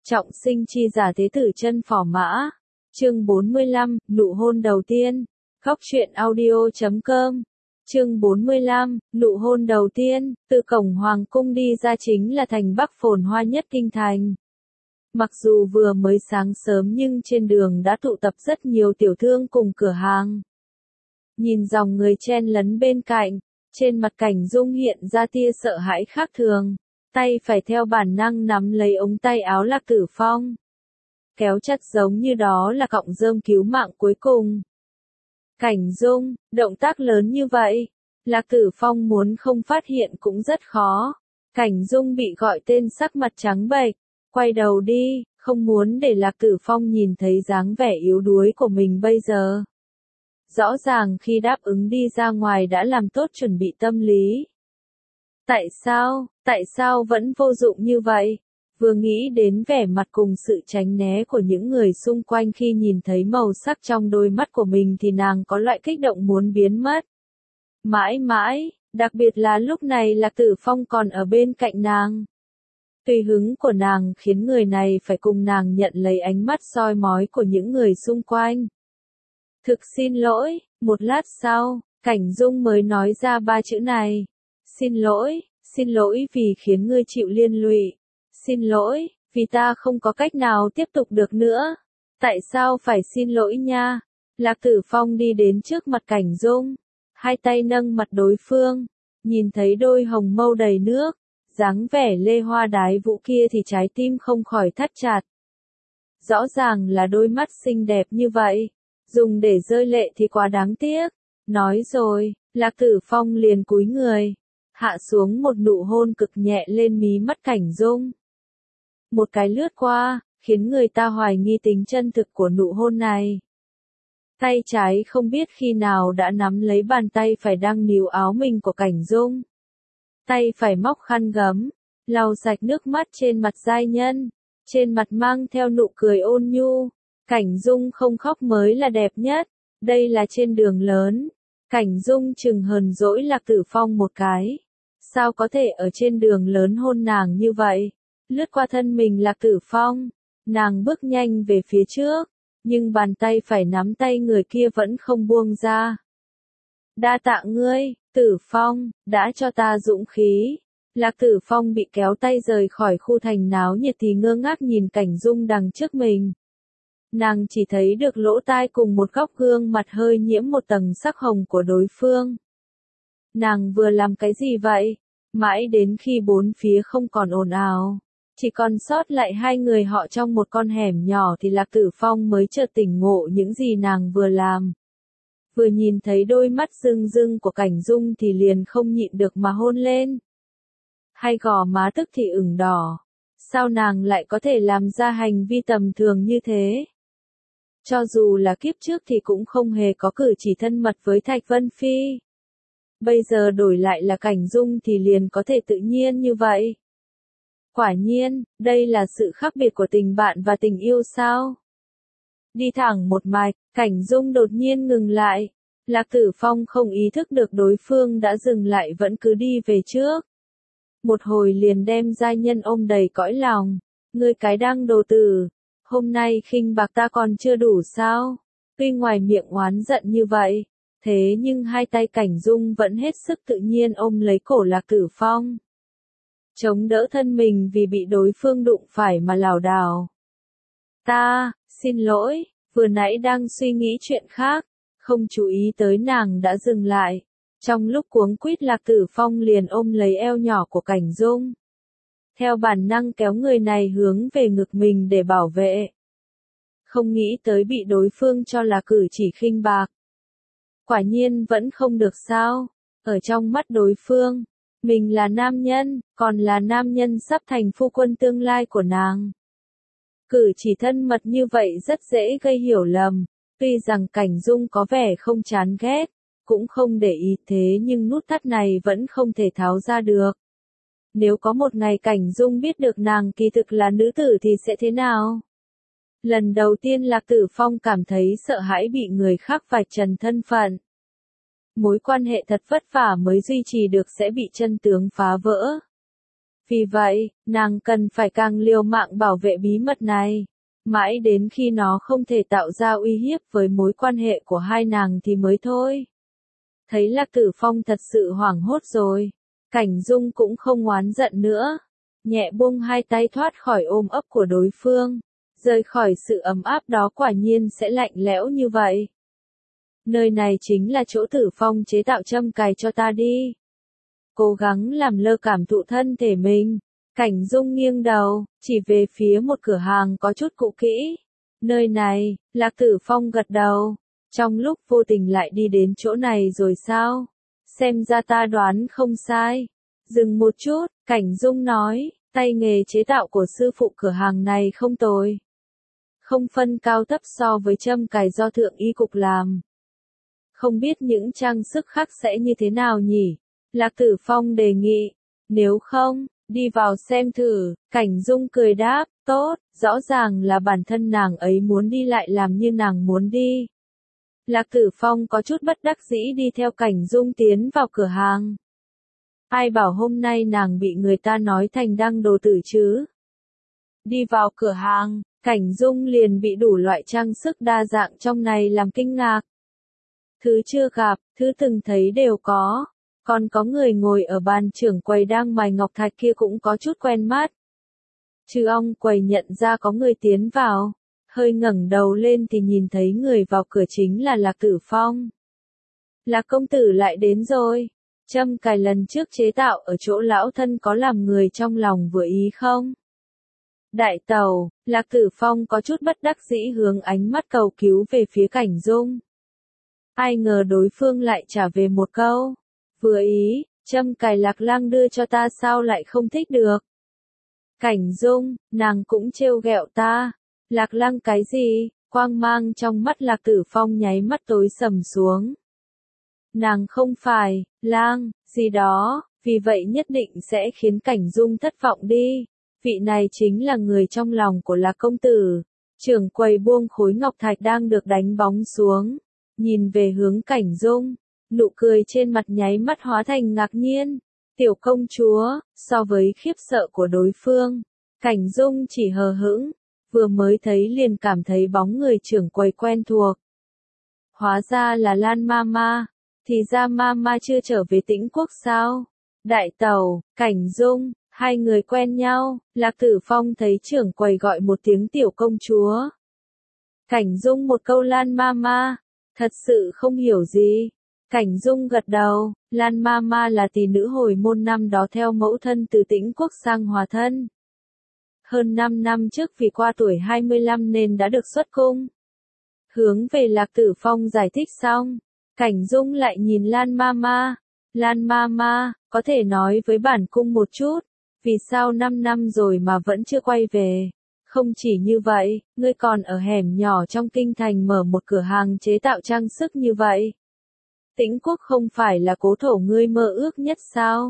Trọng sinh chi giả thế tử chân phỏ mã. Chương 45, nụ hôn đầu tiên. Góc truyện audio.com. Chương 45, nụ hôn đầu tiên, từ cổng hoàng cung đi ra chính là thành Bắc phồn hoa nhất kinh thành. Mặc dù vừa mới sáng sớm nhưng trên đường đã tụ tập rất nhiều tiểu thương cùng cửa hàng. Nhìn dòng người chen lấn bên cạnh, trên mặt Cảnh Dung hiện ra tia sợ hãi khác thường, tay phải theo bản năng nắm lấy ống tay áo Lạc Tử Phong. Kéo chặt giống như đó là cọng rơm cứu mạng cuối cùng. Cảnh Dung, động tác lớn như vậy, Lạc Tử Phong muốn không phát hiện cũng rất khó. Cảnh Dung bị gọi tên sắc mặt trắng bệch, quay đầu đi, không muốn để Lạc Tử Phong nhìn thấy dáng vẻ yếu đuối của mình bây giờ. Rõ ràng khi đáp ứng đi ra ngoài đã làm tốt chuẩn bị tâm lý. Tại sao vẫn vô dụng như vậy? Vừa nghĩ đến vẻ mặt cùng sự tránh né của những người xung quanh khi nhìn thấy màu sắc trong đôi mắt của mình thì nàng có loại kích động muốn biến mất. Mãi mãi, đặc biệt là lúc này Lạc Tử Phong còn ở bên cạnh nàng. Tùy hứng của nàng khiến người này phải cùng nàng nhận lấy ánh mắt soi mói của những người xung quanh. Thực xin lỗi, một lát sau, Cảnh Dung mới nói ra ba chữ này. Xin lỗi vì khiến ngươi chịu liên lụy. Xin lỗi, vì ta không có cách nào tiếp tục được nữa. Tại sao phải xin lỗi nha? Lạc Tử Phong đi đến trước mặt Cảnh Dung, hai tay nâng mặt đối phương, nhìn thấy đôi hồng mâu đầy nước, dáng vẻ lê hoa đái vũ kia thì trái tim không khỏi thắt chặt. Rõ ràng là đôi mắt xinh đẹp như vậy, dùng để rơi lệ thì quá đáng tiếc. Nói rồi, Lạc Tử Phong liền cúi người, hạ xuống một nụ hôn cực nhẹ lên mí mắt Cảnh Dung. Một cái lướt qua, khiến người ta hoài nghi tính chân thực của nụ hôn này. Tay trái không biết khi nào đã nắm lấy bàn tay phải đang níu áo mình của Cảnh Dung. Tay phải móc khăn gấm, lau sạch nước mắt trên mặt giai nhân, trên mặt mang theo nụ cười ôn nhu. Cảnh Dung không khóc mới là đẹp nhất, đây là trên đường lớn. Cảnh Dung chừng hờn dỗi Lạc Tử Phong một cái. Sao có thể ở trên đường lớn hôn nàng như vậy? Lướt qua thân mình Lạc Tử Phong, nàng bước nhanh về phía trước, nhưng bàn tay phải nắm tay người kia vẫn không buông ra. Đa tạ ngươi, Tử Phong, đã cho ta dũng khí. Lạc Tử Phong bị kéo tay rời khỏi khu thành náo nhiệt thì ngơ ngác nhìn Cảnh Dung đằng trước mình. Nàng chỉ thấy được lỗ tai cùng một góc gương mặt hơi nhiễm một tầng sắc hồng của đối phương. Nàng vừa làm cái gì vậy? Mãi đến khi bốn phía không còn ồn ào, chỉ còn sót lại hai người họ trong một con hẻm nhỏ thì Lạc Tử Phong mới chợt tỉnh ngộ những gì nàng vừa làm. Vừa nhìn thấy đôi mắt rưng rưng của Cảnh Dung thì liền không nhịn được mà hôn lên. Hai gò má tức thì ửng đỏ. Sao nàng lại có thể làm ra hành vi tầm thường như thế? Cho dù là kiếp trước thì cũng không hề có cử chỉ thân mật với Thạch Vân Phi. Bây giờ đổi lại là Cảnh Dung thì liền có thể tự nhiên như vậy. Quả nhiên, đây là sự khác biệt của tình bạn và tình yêu sao? Đi thẳng một mạch, Cảnh Dung đột nhiên ngừng lại. Lạc Tử Phong không ý thức được đối phương đã dừng lại vẫn cứ đi về trước. Một hồi liền đem giai nhân ôm đầy cõi lòng. Ngươi cái đăng đồ tử, hôm nay khinh bạc ta còn chưa đủ sao? Tuy ngoài miệng oán giận như vậy, thế nhưng hai tay Cảnh Dung vẫn hết sức tự nhiên ôm lấy cổ Lạc Tử Phong. Chống đỡ thân mình vì bị đối phương đụng phải mà lảo đảo. Xin lỗi, vừa nãy đang suy nghĩ chuyện khác, không chú ý tới nàng đã dừng lại. Trong lúc cuống quýt Lạc Tử Phong liền ôm lấy eo nhỏ của Cảnh Dung. Theo bản năng kéo người này hướng về ngực mình để bảo vệ. Không nghĩ tới bị đối phương cho là cử chỉ khinh bạc. Quả nhiên vẫn không được sao, ở trong mắt đối phương, mình là nam nhân, còn là nam nhân sắp thành phu quân tương lai của nàng. Cử chỉ thân mật như vậy rất dễ gây hiểu lầm, tuy rằng Cảnh Dung có vẻ không chán ghét, cũng không để ý thế nhưng nút thắt này vẫn không thể tháo ra được. Nếu có một ngày Cảnh Dung biết được nàng kỳ thực là nữ tử thì sẽ thế nào? Lần đầu tiên Lạc Tử Phong cảm thấy sợ hãi bị người khác vạch trần thân phận. Mối quan hệ thật vất vả mới duy trì được sẽ bị chân tướng phá vỡ. Vì vậy, nàng cần phải càng liều mạng bảo vệ bí mật này. Mãi đến khi nó không thể tạo ra uy hiếp với mối quan hệ của hai nàng thì mới thôi. Thấy Lạc Tử Phong thật sự hoảng hốt rồi. Cảnh Dung cũng không oán giận nữa. Nhẹ buông hai tay thoát khỏi ôm ấp của đối phương. Rời khỏi sự ấm áp đó quả nhiên sẽ lạnh lẽo như vậy. Nơi này chính là chỗ Tử Phong chế tạo châm cài cho ta đi. Cố gắng làm lơ cảm thụ thân thể mình. Cảnh Dung nghiêng đầu, chỉ về phía một cửa hàng có chút cũ kỹ. Nơi này, Lạc Tử Phong gật đầu. Trong lúc vô tình lại đi đến chỗ này rồi sao? Xem ra ta đoán không sai. Dừng một chút, Cảnh Dung nói, tay nghề chế tạo của sư phụ cửa hàng này không tồi. Không phân cao thấp so với châm cài do thượng y cục làm. Không biết những trang sức khác sẽ như thế nào nhỉ? Lạc Tử Phong đề nghị. Nếu không, đi vào xem thử. Cảnh Dung cười đáp, tốt, rõ ràng là bản thân nàng ấy muốn đi lại làm như nàng muốn đi. Lạc Tử Phong có chút bất đắc dĩ đi theo Cảnh Dung tiến vào cửa hàng. Ai bảo hôm nay nàng bị người ta nói thành đăng đồ tử chứ? Đi vào cửa hàng, Cảnh Dung liền bị đủ loại trang sức đa dạng trong này làm kinh ngạc. Thứ chưa gặp, thứ từng thấy đều có. Còn có người ngồi ở bàn trưởng quầy đang mài ngọc thạch kia cũng có chút quen mắt. Trừ ông quầy nhận ra có người tiến vào. Hơi ngẩng đầu lên thì nhìn thấy người vào cửa chính là Lạc Tử Phong. Lạc công tử lại đến rồi. Châm cài lần trước chế tạo ở chỗ lão thân có làm người trong lòng vừa ý không? Đại tàu, Lạc Tử Phong có chút bất đắc dĩ hướng ánh mắt cầu cứu về phía Cảnh Dung. Ai ngờ đối phương lại trả về một câu. Vừa ý, châm cài Lạc Lăng đưa cho ta sao lại không thích được? Cảnh Dung, nàng cũng trêu ghẹo ta. Lạc Lăng cái gì? Quang mang trong mắt Lạc Tử Phong nháy mắt tối sầm xuống. Nàng không phải, lang, gì đó, vì vậy nhất định sẽ khiến Cảnh Dung thất vọng đi. Vị này chính là người trong lòng của Lạc công tử. Trưởng quầy buông khối ngọc thạch đang được đánh bóng xuống. Nhìn về hướng Cảnh Dung, nụ cười trên mặt nháy mắt hóa thành ngạc nhiên. Tiểu công chúa, so với khiếp sợ của đối phương, Cảnh Dung chỉ hờ hững. Vừa mới thấy liền cảm thấy bóng người trưởng quầy quen thuộc. Hóa ra là Lan Mama. Thì ra Mama chưa trở về Tĩnh Quốc sao? Đại tàu, Cảnh Dung, hai người quen nhau. Lạc Tử Phong thấy trưởng quầy gọi một tiếng tiểu công chúa. Cảnh Dung một câu Lan Mama. Thật sự không hiểu gì. Cảnh Dung gật đầu. Lan Mama là tỷ nữ hồi môn năm đó theo mẫu thân từ Tĩnh Quốc sang Hòa thân. Hơn 5 năm trước vì qua tuổi 25 nên đã được xuất cung. Hướng về Lạc Tử Phong giải thích xong. Cảnh Dung lại nhìn Lan Mama. Lan Mama, có thể nói với bản cung một chút. Vì sao 5 năm rồi mà vẫn chưa quay về? Không chỉ như vậy, ngươi còn ở hẻm nhỏ trong kinh thành mở một cửa hàng chế tạo trang sức như vậy. Tĩnh Quốc không phải là cố thổ ngươi mơ ước nhất sao?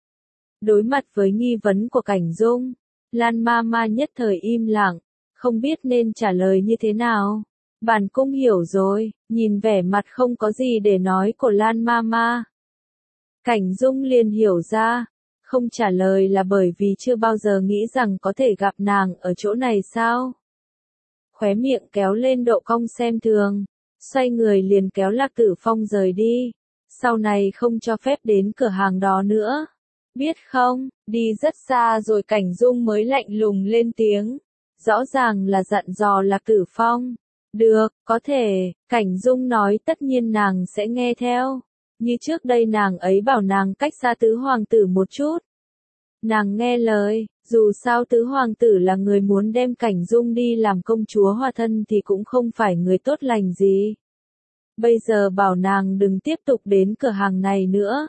Đối mặt với nghi vấn của Cảnh Dung, Lan Mama nhất thời im lặng, không biết nên trả lời như thế nào. Bản cung hiểu rồi, nhìn vẻ mặt không có gì để nói của Lan Mama. Cảnh Dung liền hiểu ra, không trả lời là bởi vì chưa bao giờ nghĩ rằng có thể gặp nàng ở chỗ này sao. Khóe miệng kéo lên độ cong xem thường, xoay người liền kéo Lạc Tử Phong rời đi. Sau này không cho phép đến cửa hàng đó nữa. Biết không, đi rất xa rồi Cảnh Dung mới lạnh lùng lên tiếng. Rõ ràng là dặn dò Lạc Tử Phong. Được, có thể, Cảnh Dung nói tất nhiên nàng sẽ nghe theo. Như trước đây nàng ấy bảo nàng cách xa tứ hoàng tử một chút. Nàng nghe lời, dù sao tứ hoàng tử là người muốn đem Cảnh Dung đi làm công chúa Hòa thân thì cũng không phải người tốt lành gì. Bây giờ bảo nàng đừng tiếp tục đến cửa hàng này nữa.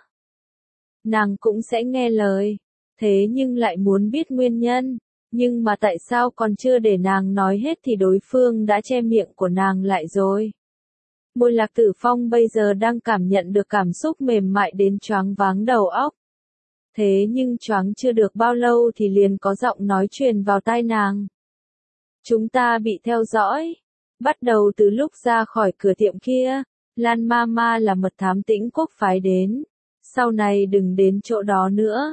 Nàng cũng sẽ nghe lời, thế nhưng lại muốn biết nguyên nhân. Nhưng mà tại sao còn chưa để nàng nói hết thì đối phương đã che miệng của nàng lại rồi. Môi Lạc Tử Phong bây giờ đang cảm nhận được cảm xúc mềm mại đến choáng váng đầu óc. Thế nhưng choáng chưa được bao lâu thì liền có giọng nói truyền vào tai nàng. Chúng ta bị theo dõi. Bắt đầu từ lúc ra khỏi cửa tiệm kia, Lan Mama là mật thám Tĩnh Quốc phái đến. Sau này đừng đến chỗ đó nữa.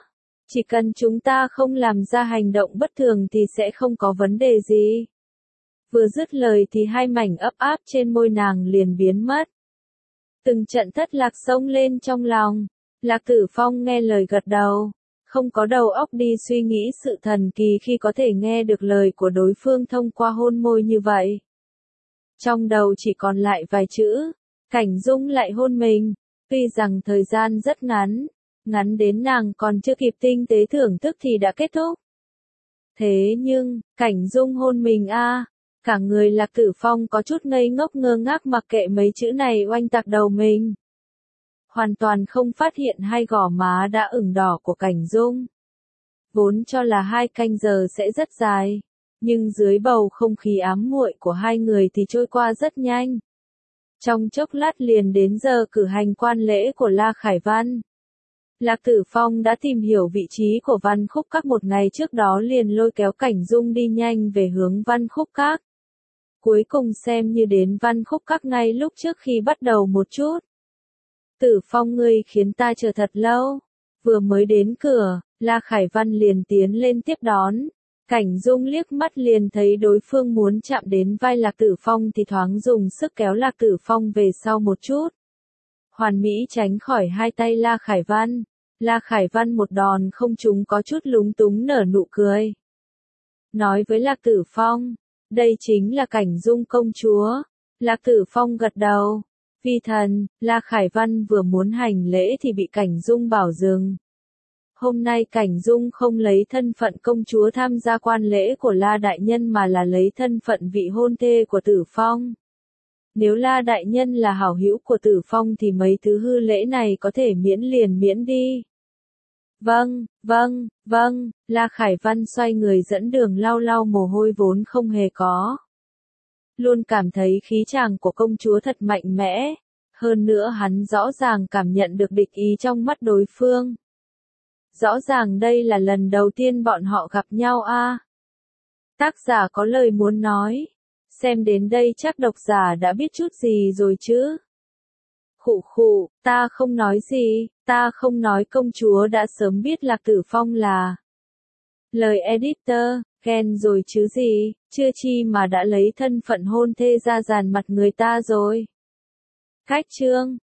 Chỉ cần chúng ta không làm ra hành động bất thường thì sẽ không có vấn đề gì. Vừa dứt lời thì hai mảnh ấp áp trên môi nàng liền biến mất. Từng trận thất lạc xông lên trong lòng. Lạc Tử Phong nghe lời gật đầu. Không có đầu óc đi suy nghĩ sự thần kỳ khi có thể nghe được lời của đối phương thông qua hôn môi như vậy. Trong đầu chỉ còn lại vài chữ. Cảnh Dung lại hôn mình. Tuy rằng thời gian rất ngắn. Ngắn đến nàng còn chưa kịp tinh tế thưởng thức thì đã kết thúc. Thế nhưng, Cảnh Dung hôn mình a, cả người Lạc Tử Phong có chút ngây ngốc ngơ ngác mặc kệ mấy chữ này oanh tạc đầu mình. Hoàn toàn không phát hiện hai gò má đã ửng đỏ của Cảnh Dung. Vốn cho là 2 canh giờ sẽ rất dài, nhưng dưới bầu không khí ám muội của hai người thì trôi qua rất nhanh. Trong chốc lát liền đến giờ cử hành quan lễ của La Khải Văn. Lạc Tử Phong đã tìm hiểu vị trí của Văn Khúc Các một ngày trước đó liền lôi kéo Cảnh Dung đi nhanh về hướng Văn Khúc Các. Cuối cùng xem như đến Văn Khúc Các ngay lúc trước khi bắt đầu một chút. Tử Phong ngươi khiến ta chờ thật lâu. Vừa mới đến cửa, La Khải Văn liền tiến lên tiếp đón. Cảnh Dung liếc mắt liền thấy đối phương muốn chạm đến vai Lạc Tử Phong thì thoáng dùng sức kéo Lạc Tử Phong về sau một chút. Hoàn mỹ tránh khỏi hai tay La Khải Văn. La Khải Văn một đòn không trúng có chút lúng túng nở nụ cười. Nói với Lạc Tử Phong, đây chính là Cảnh Dung công chúa. Lạc Tử Phong gật đầu. Vi thần, La Khải Văn vừa muốn hành lễ thì bị Cảnh Dung bảo dừng. Hôm nay Cảnh Dung không lấy thân phận công chúa tham gia quan lễ của La Đại Nhân mà là lấy thân phận vị hôn thê của Tử Phong. Nếu La Đại Nhân là hảo hữu của Tử Phong thì mấy thứ hư lễ này có thể miễn liền miễn đi. Vâng, La Khải Văn xoay người dẫn đường lau lau mồ hôi vốn không hề có. Luôn cảm thấy khí chàng của công chúa thật mạnh mẽ. Hơn nữa hắn rõ ràng cảm nhận được địch ý trong mắt đối phương. Rõ ràng đây là lần đầu tiên bọn họ gặp nhau a. Tác giả có lời muốn nói. Xem đến đây chắc độc giả đã biết chút gì rồi chứ. Khụ, ta không nói gì, ta không nói công chúa đã sớm biết Lạc Tử Phong là. Lời editor, khen rồi chứ gì, chưa chi mà đã lấy thân phận hôn thê ra dàn mặt người ta rồi. Cách chương